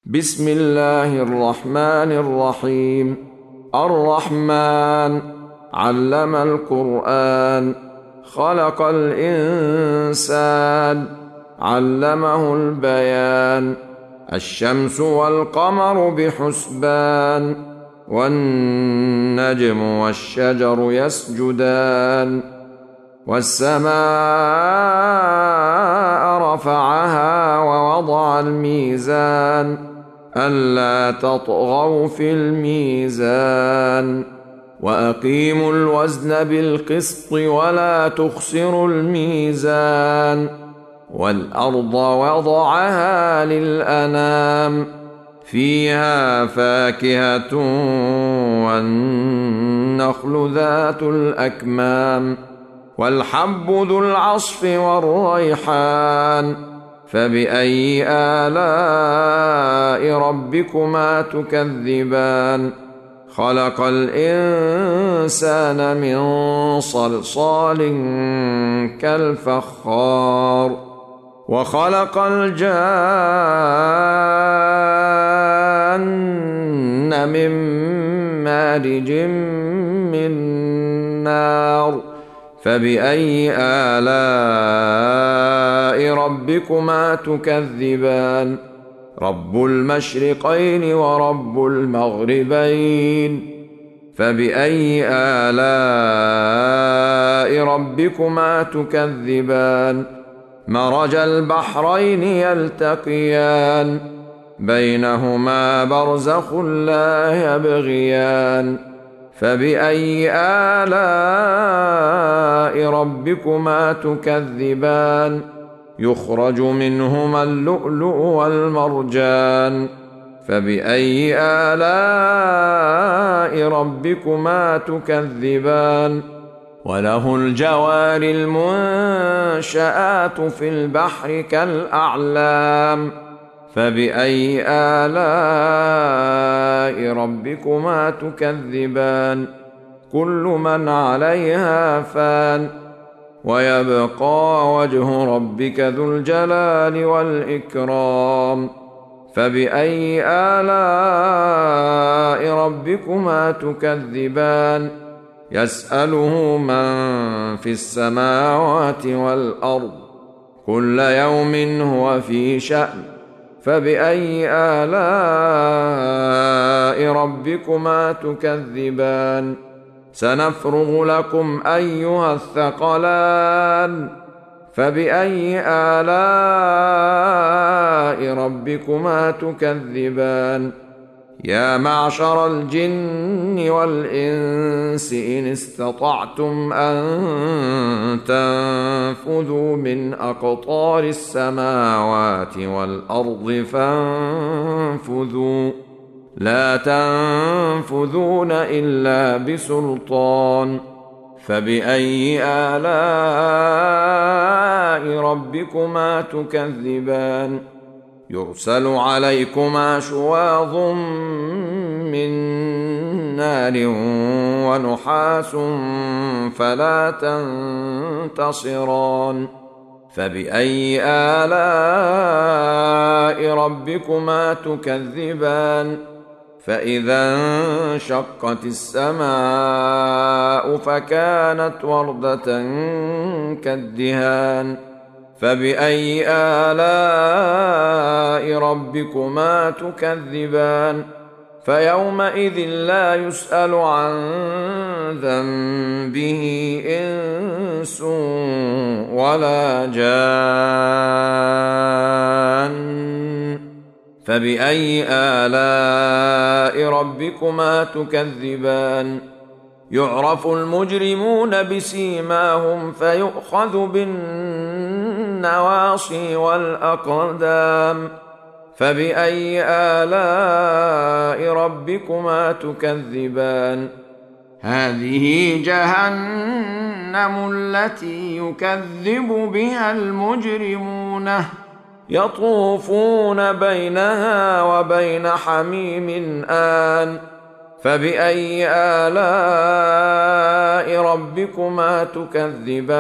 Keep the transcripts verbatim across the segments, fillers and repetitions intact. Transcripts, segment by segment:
بسم الله الرحمن الرحيم. الرحمن علم القرآن، خلق الإنسان، علمه البيان. الشمس والقمر بحسبان، والنجم والشجر يسجدان. والسماء رفعها ووضع الميزان، ألا تطغوا في الميزان. وأقيموا الوزن بالقسط ولا تخسروا الميزان. والأرض وضعها للأنام، فيها فاكهة والنخل ذات الأكمام، والحب ذو العصف والريحان. فبأي آلاء ربكما تكذبان؟ خلق الإنسان من صلصال كالفخار، وخلق الجان من مارج من نار. فبأي آلاء ربكما تكذبان؟ رب المشرقين ورب المغربين. فبأي آلاء ربكما تكذبان؟ مرج البحرين يلتقيان، بينهما برزخ لا يبغيان. فبأي آلاء ربكما تكذبان؟ يخرج منهما اللؤلؤ والمرجان. فبأي آلاء ربكما تكذبان؟ وله الجوار المنشآت في البحر كالأعلام. فبأي آلاء ربكما تكذبان؟ كل من عليها فان، ويبقى وجه ربك ذو الجلال والإكرام. فبأي آلاء ربكما تكذبان؟ يسأله من في السماوات والأرض، كل يوم هو في شأن. فبأي آلاء ربكما تكذبان؟ سنفرغ لكم أيها الثقلان. فبأي آلاء ربكما تكذبان؟ يا معشر الجن والإنس إن استطعتم أن تنفذوا من أقطار السماوات والأرض فانفذوا، لا تنفذون إلا بسلطان. فبأي آلاء ربكما تكذبان؟ يرسل عليكما شواظ من نار ونحاس فلا تنتصران. فبأي آلاء ربكما تكذبان؟ فإذا انشقت السماء فكانت وردة كالدهان. فبأي آلاء ربكما تكذبان؟ فيومئذ لا يسأل عن ذنبه إنس ولا جان. فبأي آلاء ربكما تكذبان؟ يعرف المجرمون بسيماهم فيؤخذ بالنواصي والأقدام. فبأي آلاء ربكما تكذبان؟ هذه جهنم التي يكذب بها المجرمون، يطوفون بينها وبين حميم آن. فبأي آلاء ربكما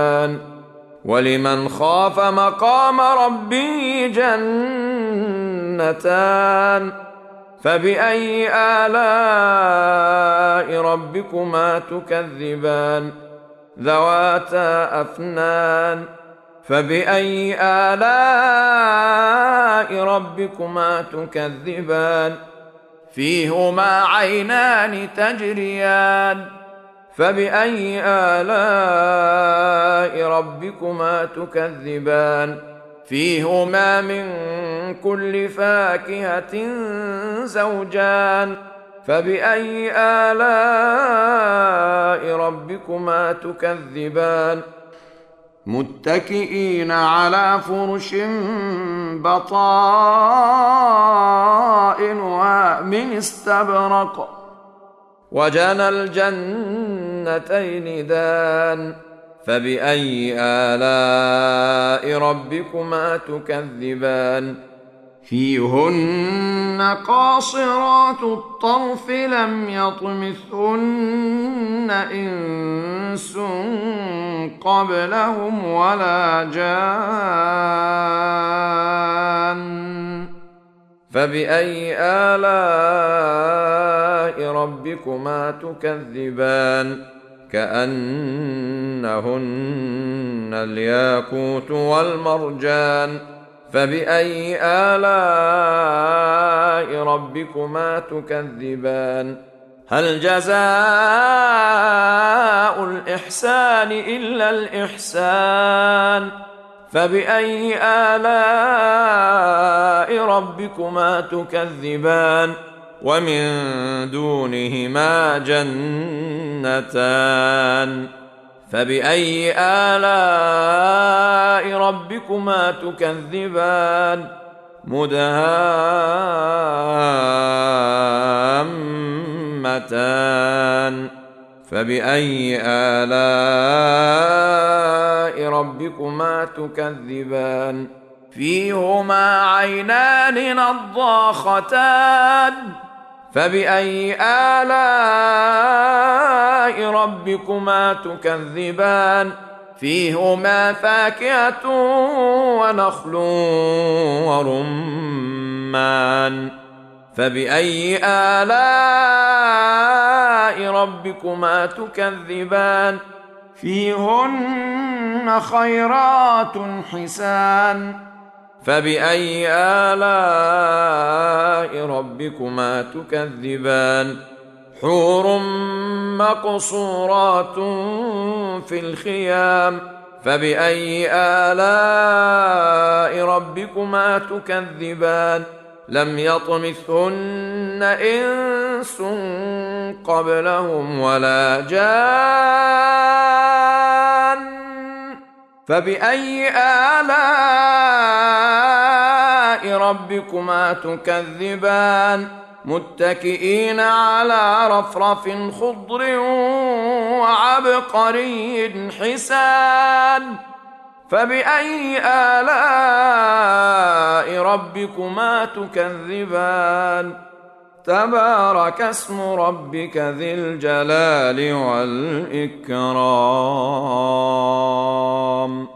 تكذبان؟ ولمن خاف مقام ربه جنتان، جنتان فبأي آلاء ربكما تكذبان ذواتا أفنان فبأي آلاء ربكما تكذبان فيهما عينان تجريان فبأي آلاء ربكما تكذبان فيهما من كل فاكهة زوجان فبأي آلاء ربكما تكذبان متكئين على فرش بطائنها من استبرق وجنى الجنتين دان فبأي آلاء ربكما تكذبان فيهن قاصرات الطرف لم يطمثهن إنس قبلهم ولا جان فبأي آلاء ربكما تكذبان كأنهن الياقوت والمرجان فبأي آلاء ربكما تكذبان هل جزاء الإحسان إلا الإحسان فبأي آلاء ربكما تكذبان ومن دونهما جنتان فبأي آلاء ربكما تكذبان مدهامتان فبأي آلاء ربكما تكذبان فيهما عينان نضاختان فبأي آلاء ربكما تكذبان فيهما فاكهة ونخل ورمان فبأي آلاء ربكما تكذبان فيهن خيرات حسان فبأي آلاء ربكما تكذبان حور مقصورات في الخيام فبأي آلاء ربكما تكذبان لم يطمثهن إنس قبلهم ولا جان فبأي آلاء ربكما تكذبان متكئين على رفرف خضر وعبقري حسان فبأي آلاء ربكما تكذبان تبارك اسم ربك ذي الجلال والإكرام